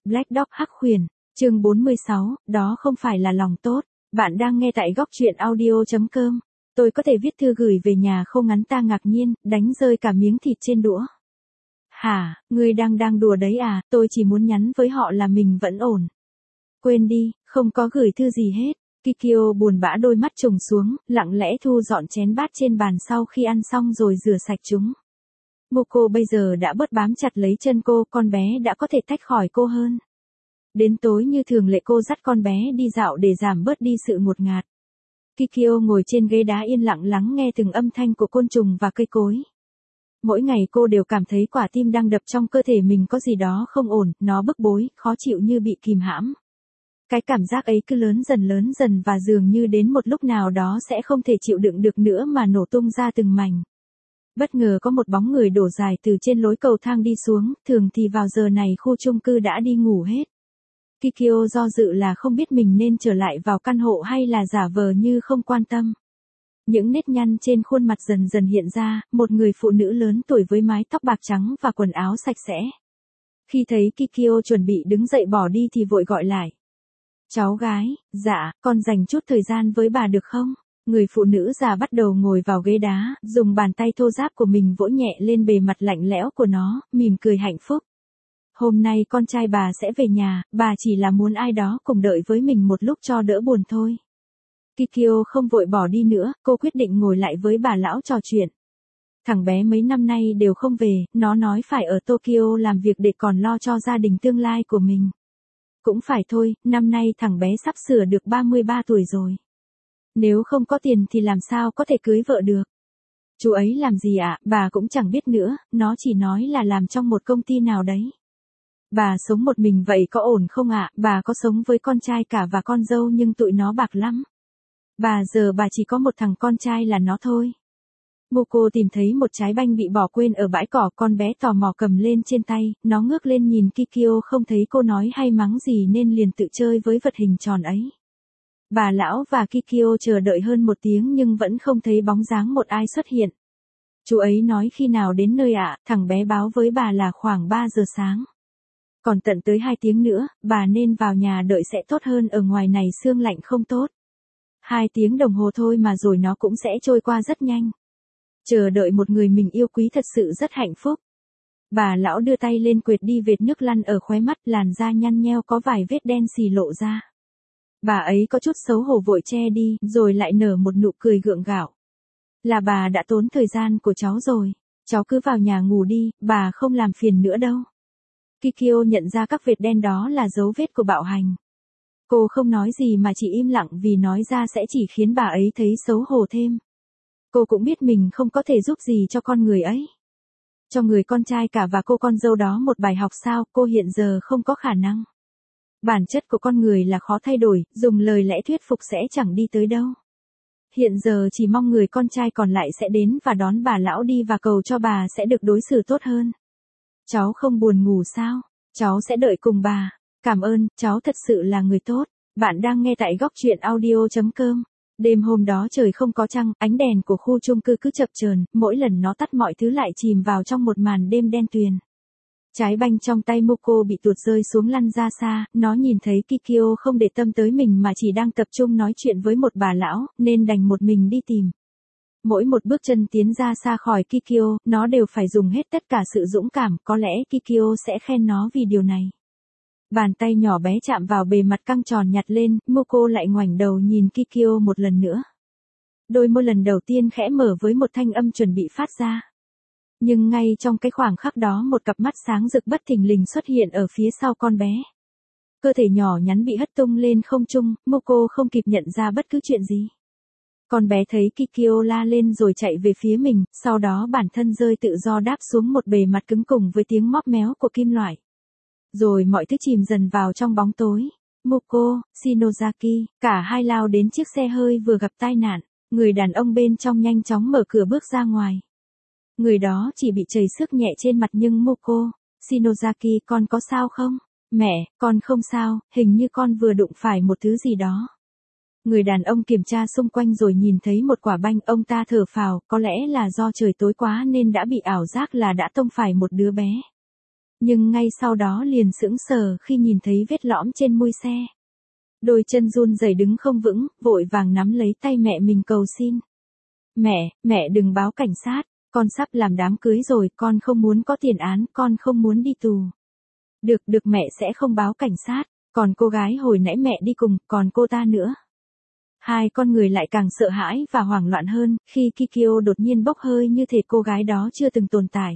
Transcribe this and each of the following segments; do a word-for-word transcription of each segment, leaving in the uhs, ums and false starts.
Black Dog Hắc Khuyển, chương bốn mươi sáu, đó không phải là lòng tốt. Bạn đang nghe tại góc truyện audio.com. Tôi có thể viết thư gửi về nhà không ngắn ta ngạc nhiên, đánh rơi cả miếng thịt trên đũa. Hả, ngươi đang đang đùa đấy à, tôi chỉ muốn nhắn với họ là mình vẫn ổn. Quên đi, không có gửi thư gì hết. Kikyo buồn bã đôi mắt trùng xuống, lặng lẽ thu dọn chén bát trên bàn sau khi ăn xong rồi rửa sạch chúng. Moko bây giờ đã bớt bám chặt lấy chân cô, con bé đã có thể tách khỏi cô hơn. Đến tối như thường lệ cô dắt con bé đi dạo để giảm bớt đi sự ngột ngạt. Kikyo ngồi trên ghế đá yên lặng lắng nghe từng âm thanh của côn trùng và cây cối. Mỗi ngày cô đều cảm thấy quả tim đang đập trong cơ thể mình có gì đó không ổn, nó bức bối, khó chịu như bị kìm hãm. Cái cảm giác ấy cứ lớn dần lớn dần và dường như đến một lúc nào đó sẽ không thể chịu đựng được nữa mà nổ tung ra từng mảnh. Bất ngờ có một bóng người đổ dài từ trên lối cầu thang đi xuống, thường thì vào giờ này khu chung cư đã đi ngủ hết. Kikyo do dự là không biết mình nên trở lại vào căn hộ hay là giả vờ như không quan tâm. Những nếp nhăn trên khuôn mặt dần dần hiện ra, một người phụ nữ lớn tuổi với mái tóc bạc trắng và quần áo sạch sẽ. Khi thấy Kikyo chuẩn bị đứng dậy bỏ đi thì vội gọi lại. Cháu gái, dạ, con dành chút thời gian với bà được không? Người phụ nữ già bắt đầu ngồi vào ghế đá, dùng bàn tay thô ráp của mình vỗ nhẹ lên bề mặt lạnh lẽo của nó, mỉm cười hạnh phúc. Hôm nay con trai bà sẽ về nhà, bà chỉ là muốn ai đó cùng đợi với mình một lúc cho đỡ buồn thôi. Kikyo không vội bỏ đi nữa, cô quyết định ngồi lại với bà lão trò chuyện. Thằng bé mấy năm nay đều không về, nó nói phải ở Tokyo làm việc để còn lo cho gia đình tương lai của mình. Cũng phải thôi, năm nay thằng bé sắp sửa được ba mươi ba tuổi rồi. Nếu không có tiền thì làm sao có thể cưới vợ được. Chú ấy làm gì ạ, à? Bà cũng chẳng biết nữa, nó chỉ nói là làm trong một công ty nào đấy. Bà sống một mình vậy có ổn không ạ, à? Bà có sống với con trai cả và con dâu nhưng tụi nó bạc lắm. Bà giờ bà chỉ có một thằng con trai là nó thôi. Moko tìm thấy một trái banh bị bỏ quên ở bãi cỏ, con bé tò mò cầm lên trên tay, nó ngước lên nhìn Kikyo không thấy cô nói hay mắng gì nên liền tự chơi với vật hình tròn ấy. Bà lão và Kikyo chờ đợi hơn một tiếng nhưng vẫn không thấy bóng dáng một ai xuất hiện. Chú ấy nói khi nào đến nơi ạ, à? Thằng bé báo với bà là khoảng ba giờ sáng. Còn tận tới hai tiếng nữa, bà nên vào nhà đợi sẽ tốt hơn, ở ngoài này sương lạnh không tốt. Hai tiếng đồng hồ thôi mà rồi nó cũng sẽ trôi qua rất nhanh. Chờ đợi một người mình yêu quý thật sự rất hạnh phúc. Bà lão đưa tay lên quệt đi vệt nước lăn ở khóe mắt, làn da nhăn nheo có vài vết đen xì lộ ra. Bà ấy có chút xấu hổ vội che đi, rồi lại nở một nụ cười gượng gạo. Là bà đã tốn thời gian của cháu rồi. Cháu cứ vào nhà ngủ đi, bà không làm phiền nữa đâu. Kikyo nhận ra các vệt đen đó là dấu vết của bạo hành. Cô không nói gì mà chỉ im lặng vì nói ra sẽ chỉ khiến bà ấy thấy xấu hổ thêm. Cô cũng biết mình không có thể giúp gì cho con người ấy. Cho người con trai cả và cô con dâu đó một bài học sao, cô hiện giờ không có khả năng. Bản chất của con người là khó thay đổi, dùng lời lẽ thuyết phục sẽ chẳng đi tới đâu. Hiện giờ chỉ mong người con trai còn lại sẽ đến và đón bà lão đi và cầu cho bà sẽ được đối xử tốt hơn. Cháu không buồn ngủ sao? Cháu sẽ đợi cùng bà. Cảm ơn, cháu thật sự là người tốt. Bạn đang nghe tại góc truyện audio.com. Đêm hôm đó trời không có trăng, ánh đèn của khu chung cư cứ chập chờn, mỗi lần nó tắt mọi thứ lại chìm vào trong một màn đêm đen tuyền. Trái banh trong tay Moko bị tuột rơi xuống lăn ra xa, nó nhìn thấy Kikyo không để tâm tới mình mà chỉ đang tập trung nói chuyện với một bà lão, nên đành một mình đi tìm. Mỗi một bước chân tiến ra xa khỏi Kikyo, nó đều phải dùng hết tất cả sự dũng cảm, có lẽ Kikyo sẽ khen nó vì điều này. Bàn tay nhỏ bé chạm vào bề mặt căng tròn nhặt lên, Moko lại ngoảnh đầu nhìn Kikyo một lần nữa. Đôi môi lần đầu tiên khẽ mở với một thanh âm chuẩn bị phát ra. Nhưng ngay trong cái khoảng khắc đó một cặp mắt sáng rực bất thình lình xuất hiện ở phía sau con bé. Cơ thể nhỏ nhắn bị hất tung lên không trung, Moko không kịp nhận ra bất cứ chuyện gì. Con bé thấy Kikyo la lên rồi chạy về phía mình, sau đó bản thân rơi tự do đáp xuống một bề mặt cứng cùng với tiếng móp méo của kim loại. Rồi mọi thứ chìm dần vào trong bóng tối. Moko, Shinozaki, cả hai lao đến chiếc xe hơi vừa gặp tai nạn. Người đàn ông bên trong nhanh chóng mở cửa bước ra ngoài. Người đó chỉ bị chảy xước nhẹ trên mặt nhưng Moko, Shinozaki, con có sao không? Mẹ, con không sao, hình như con vừa đụng phải một thứ gì đó. Người đàn ông kiểm tra xung quanh rồi nhìn thấy một quả banh, ông ta thở phào, có lẽ là do trời tối quá nên đã bị ảo giác là đã tông phải một đứa bé. Nhưng ngay sau đó liền sững sờ khi nhìn thấy vết lõm trên mui xe. Đôi chân run rẩy đứng không vững, vội vàng nắm lấy tay mẹ mình cầu xin. Mẹ, mẹ đừng báo cảnh sát, con sắp làm đám cưới rồi, con không muốn có tiền án, con không muốn đi tù. Được, được mẹ sẽ không báo cảnh sát, còn cô gái hồi nãy mẹ đi cùng, còn cô ta nữa. Hai con người lại càng sợ hãi và hoảng loạn hơn, khi Kikyo đột nhiên bốc hơi như thể cô gái đó chưa từng tồn tại.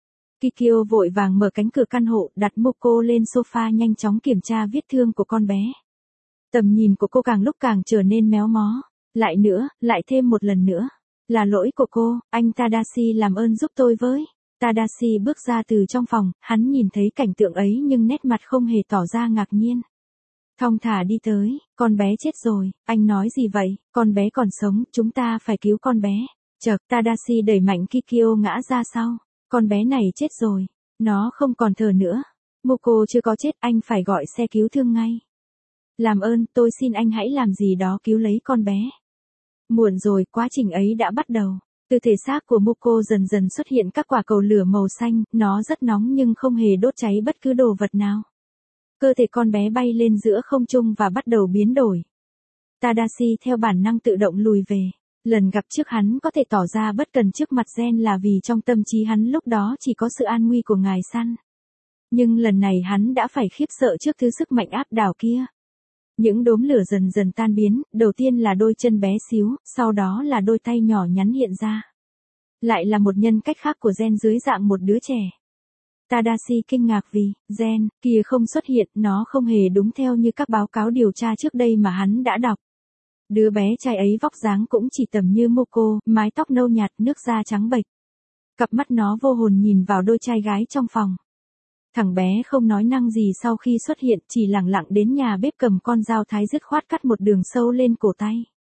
Kikyo vội vàng mở cánh cửa căn hộ, đặt Moko lên sofa nhanh chóng kiểm tra vết thương của con bé. Tầm nhìn của cô càng lúc càng trở nên méo mó. Lại nữa, lại thêm một lần nữa. Là lỗi của cô, anh Tadashi làm ơn giúp tôi với. Tadashi bước ra từ trong phòng, hắn nhìn thấy cảnh tượng ấy nhưng nét mặt không hề tỏ ra ngạc nhiên. Thong thả đi tới, con bé chết rồi, anh nói gì vậy, con bé còn sống, chúng ta phải cứu con bé. Chợt, Tadashi đẩy mạnh Kikyo ngã ra sau, con bé này chết rồi, nó không còn thở nữa. Moko chưa có chết, anh phải gọi xe cứu thương ngay. Làm ơn, tôi xin anh hãy làm gì đó cứu lấy con bé. Muộn rồi, quá trình ấy đã bắt đầu. Từ thể xác của Moko dần dần xuất hiện các quả cầu lửa màu xanh, nó rất nóng nhưng không hề đốt cháy bất cứ đồ vật nào. Cơ thể con bé bay lên giữa không trung và bắt đầu biến đổi. Tadashi theo bản năng tự động lùi về. Lần gặp trước hắn có thể tỏ ra bất cần trước mặt Gen là vì trong tâm trí hắn lúc đó chỉ có sự an nguy của ngài săn. Nhưng lần này hắn đã phải khiếp sợ trước thứ sức mạnh áp đảo kia. Những đốm lửa dần dần tan biến, đầu tiên là đôi chân bé xíu, sau đó là đôi tay nhỏ nhắn hiện ra. Lại là một nhân cách khác của Gen dưới dạng một đứa trẻ. Tadashi kinh ngạc vì, Gen kia không xuất hiện, nó không hề đúng theo như các báo cáo điều tra trước đây mà hắn đã đọc. Đứa bé trai ấy vóc dáng cũng chỉ tầm như Moko, mái tóc nâu nhạt, nước da trắng bệch. Cặp mắt nó vô hồn nhìn vào đôi trai gái trong phòng. Thằng bé không nói năng gì sau khi xuất hiện, chỉ lẳng lặng đến nhà bếp cầm con dao thái dứt khoát cắt một đường sâu lên cổ tay.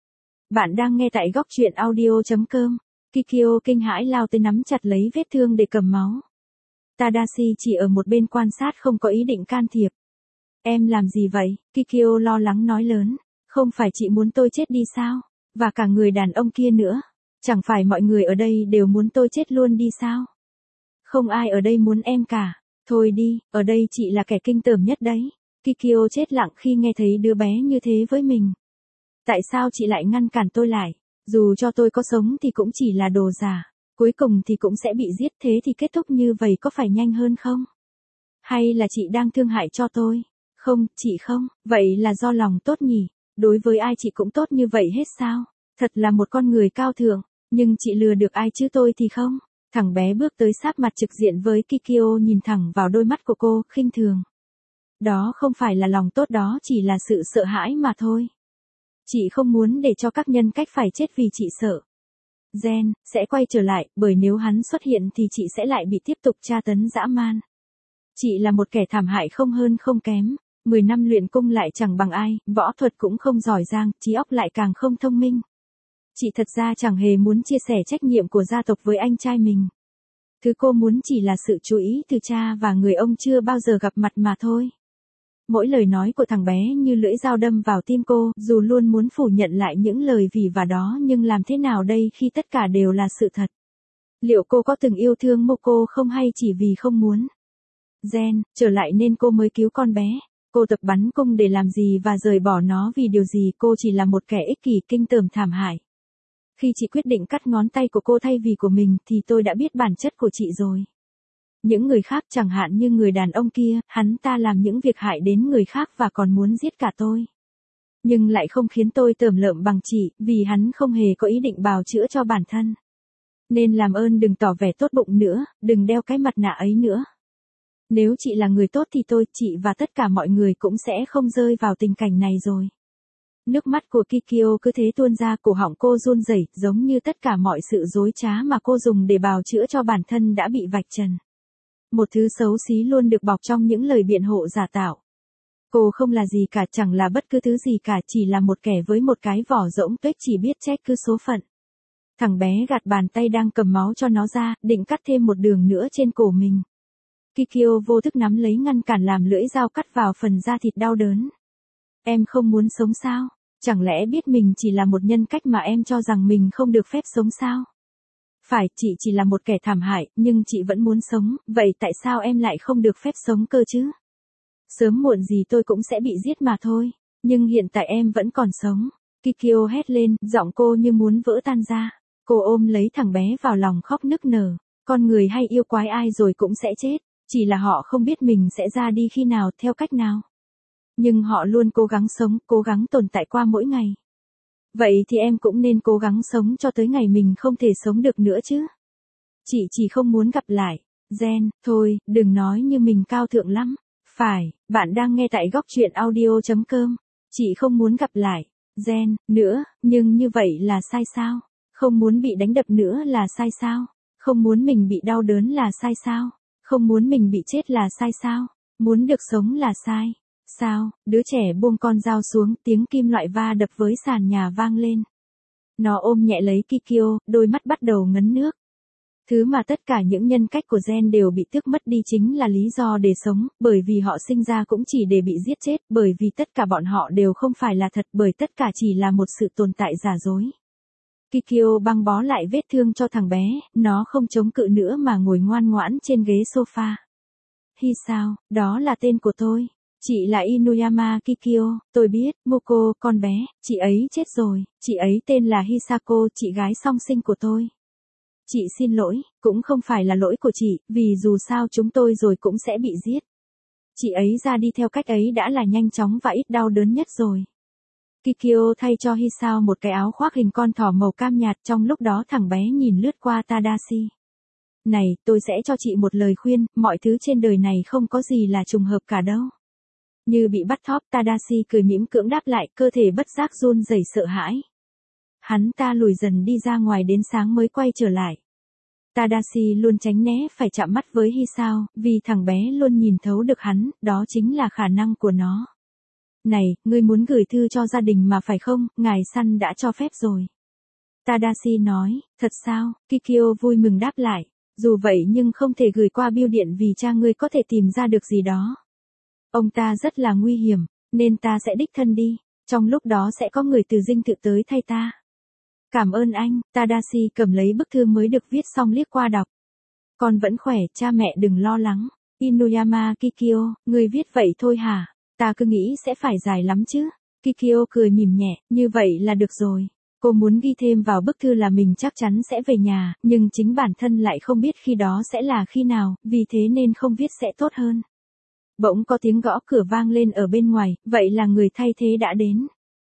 Bạn đang nghe tại góc truyện audio chấm com. Kikyo kinh hãi lao tới nắm chặt lấy vết thương để cầm máu. Tadashi chỉ ở một bên quan sát không có ý định can thiệp. Em làm gì vậy? Kikyo lo lắng nói lớn. Không phải chị muốn tôi chết đi sao? Và cả người đàn ông kia nữa. Chẳng phải mọi người ở đây đều muốn tôi chết luôn đi sao? Không ai ở đây muốn em cả. Thôi đi, ở đây chị là kẻ kinh tởm nhất đấy. Kikyo chết lặng khi nghe thấy đứa bé như thế với mình. Tại sao chị lại ngăn cản tôi lại? Dù cho tôi có sống thì cũng chỉ là đồ giả. Cuối cùng thì cũng sẽ bị giết, thế thì kết thúc như vậy có phải nhanh hơn không? Hay là chị đang thương hại cho tôi? Không, chị không, vậy là do lòng tốt nhỉ? Đối với ai chị cũng tốt như vậy hết sao? Thật là một con người cao thượng, nhưng chị lừa được ai chứ tôi thì không? Thằng bé bước tới sáp mặt trực diện với Kikyo, nhìn thẳng vào đôi mắt của cô, khinh thường. Đó không phải là lòng tốt, đó chỉ là sự sợ hãi mà thôi. Chị không muốn để cho các nhân cách phải chết vì chị sợ. Gen sẽ quay trở lại, bởi nếu hắn xuất hiện thì chị sẽ lại bị tiếp tục tra tấn dã man. Chị là một kẻ thảm hại không hơn không kém. Mười năm luyện cung lại chẳng bằng ai, võ thuật cũng không giỏi giang, trí óc lại càng không thông minh. Chị thật ra chẳng hề muốn chia sẻ trách nhiệm của gia tộc với anh trai mình. Thứ cô muốn chỉ là sự chú ý từ cha và người ông chưa bao giờ gặp mặt mà thôi. Mỗi lời nói của thằng bé như lưỡi dao đâm vào tim cô, dù luôn muốn phủ nhận lại những lời vì và đó, nhưng làm thế nào đây khi tất cả đều là sự thật? Liệu cô có từng yêu thương Moko không, hay chỉ vì không muốn? Gen trở lại nên cô mới cứu con bé. Cô tập bắn cung để làm gì và rời bỏ nó vì điều gì? Cô chỉ là một kẻ ích kỷ, kinh tởm, thảm hại. Khi chị quyết định cắt ngón tay của cô thay vì của mình thì tôi đã biết bản chất của chị rồi. Những người khác, chẳng hạn như người đàn ông kia, hắn ta làm những việc hại đến người khác và còn muốn giết cả tôi. Nhưng lại không khiến tôi tởm lợm bằng chị, vì hắn không hề có ý định bào chữa cho bản thân. Nên làm ơn đừng tỏ vẻ tốt bụng nữa, đừng đeo cái mặt nạ ấy nữa. Nếu chị là người tốt thì tôi, chị và tất cả mọi người cũng sẽ không rơi vào tình cảnh này rồi. Nước mắt của Kikyo cứ thế tuôn ra, cổ họng cô run rẩy, giống như tất cả mọi sự dối trá mà cô dùng để bào chữa cho bản thân đã bị vạch trần. Một thứ xấu xí luôn được bọc trong những lời biện hộ giả tạo. Cô không là gì cả, chẳng là bất cứ thứ gì cả, chỉ là một kẻ với một cái vỏ rỗng tuếch chỉ biết trách cứ số phận. Thằng bé gạt bàn tay đang cầm máu cho nó ra, định cắt thêm một đường nữa trên cổ mình. Kikyo vô thức nắm lấy ngăn cản, làm lưỡi dao cắt vào phần da thịt đau đớn. Em không muốn sống sao? Chẳng lẽ biết mình chỉ là một nhân cách mà em cho rằng mình không được phép sống sao? Phải, chị chỉ là một kẻ thảm hại, nhưng chị vẫn muốn sống, vậy tại sao em lại không được phép sống cơ chứ? Sớm muộn gì tôi cũng sẽ bị giết mà thôi, nhưng hiện tại em vẫn còn sống. Kikyo hét lên, giọng cô như muốn vỡ tan ra. Cô ôm lấy thằng bé vào lòng khóc nức nở. Con người hay yêu quái ai rồi cũng sẽ chết, chỉ là họ không biết mình sẽ ra đi khi nào, theo cách nào. Nhưng họ luôn cố gắng sống, cố gắng tồn tại qua mỗi ngày. Vậy thì em cũng nên cố gắng sống cho tới ngày mình không thể sống được nữa chứ. Chị chỉ không muốn gặp lại. Gen, thôi, đừng nói như mình cao thượng lắm. Phải, bạn đang nghe tại góc truyện audio chấm com. Chị không muốn gặp lại. Gen, nữa, nhưng như vậy là sai sao? Không muốn bị đánh đập nữa là sai sao? Không muốn mình bị đau đớn là sai sao? Không muốn mình bị chết là sai sao? Muốn được sống là sai. Sao? Đứa trẻ buông con dao xuống, tiếng kim loại va đập với sàn nhà vang lên. Nó ôm nhẹ lấy Kikyo, đôi mắt bắt đầu ngấn nước. Thứ mà tất cả những nhân cách của Gen đều bị tước mất đi chính là lý do để sống, bởi vì họ sinh ra cũng chỉ để bị giết chết, bởi vì tất cả bọn họ đều không phải là thật, bởi tất cả chỉ là một sự tồn tại giả dối. Kikyo băng bó lại vết thương cho thằng bé, nó không chống cự nữa mà ngồi ngoan ngoãn trên ghế sofa. Hisao, đó là tên của tôi. Chị là Inuyama Kikyo, tôi biết, Moko, con bé, chị ấy chết rồi, chị ấy tên là Hisako, chị gái song sinh của tôi. Chị xin lỗi, cũng không phải là lỗi của chị, vì dù sao chúng tôi rồi cũng sẽ bị giết. Chị ấy ra đi theo cách ấy đã là nhanh chóng và ít đau đớn nhất rồi. Kikyo thay cho Hisao một cái áo khoác hình con thỏ màu cam nhạt, trong lúc đó thằng bé nhìn lướt qua Tadashi. Này, tôi sẽ cho chị một lời khuyên, mọi thứ trên đời này không có gì là trùng hợp cả đâu. Như bị bắt thóp, Tadashi cười mỉm cưỡng đáp lại, cơ thể bất giác run rẩy sợ hãi. Hắn ta lùi dần đi ra ngoài đến sáng mới quay trở lại. Tadashi luôn tránh né phải chạm mắt với Hisao, vì thằng bé luôn nhìn thấu được hắn, đó chính là khả năng của nó. Này, ngươi muốn gửi thư cho gia đình mà phải không, ngài săn đã cho phép rồi. Tadashi nói, thật sao, Kikyo vui mừng đáp lại, dù vậy nhưng không thể gửi qua bưu điện vì cha ngươi có thể tìm ra được gì đó. Ông ta rất là nguy hiểm, nên ta sẽ đích thân đi, trong lúc đó sẽ có người từ dinh thự tới thay ta. Cảm ơn anh, Tadashi cầm lấy bức thư mới được viết xong liếc qua đọc. Con vẫn khỏe, cha mẹ đừng lo lắng. Inuyama Kikyo, ngươi viết vậy thôi hả? Ta cứ nghĩ sẽ phải dài lắm chứ. Kikyo cười mỉm nhẹ, như vậy là được rồi. Cô muốn ghi thêm vào bức thư là mình chắc chắn sẽ về nhà, nhưng chính bản thân lại không biết khi đó sẽ là khi nào, vì thế nên không viết sẽ tốt hơn. Bỗng có tiếng gõ cửa vang lên ở bên ngoài, vậy là người thay thế đã đến.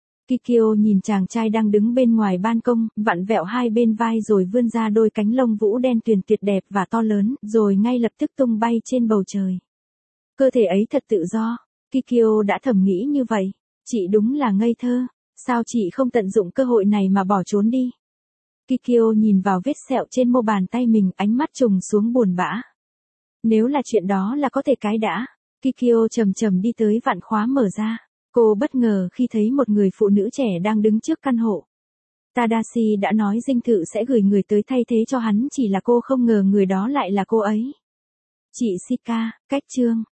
Kikyo nhìn chàng trai đang đứng bên ngoài ban công, vặn vẹo hai bên vai rồi vươn ra đôi cánh lông vũ đen tuyền tuyệt đẹp và to lớn, rồi ngay lập tức tung bay trên bầu trời. Cơ thể ấy thật tự do, Kikyo đã thầm nghĩ như vậy. Chị đúng là ngây thơ, sao chị không tận dụng cơ hội này mà bỏ trốn đi? Kikyo nhìn vào vết sẹo trên mu bàn tay mình, ánh mắt trùng xuống buồn bã. Nếu là chuyện đó là có thể cái đã. Kikyo chậm chậm đi tới vặn khóa mở ra. Cô bất ngờ khi thấy một người phụ nữ trẻ đang đứng trước căn hộ. Tadashi đã nói dinh thự sẽ gửi người tới thay thế cho hắn, chỉ là cô không ngờ người đó lại là cô ấy. Chị Shika, cách chương.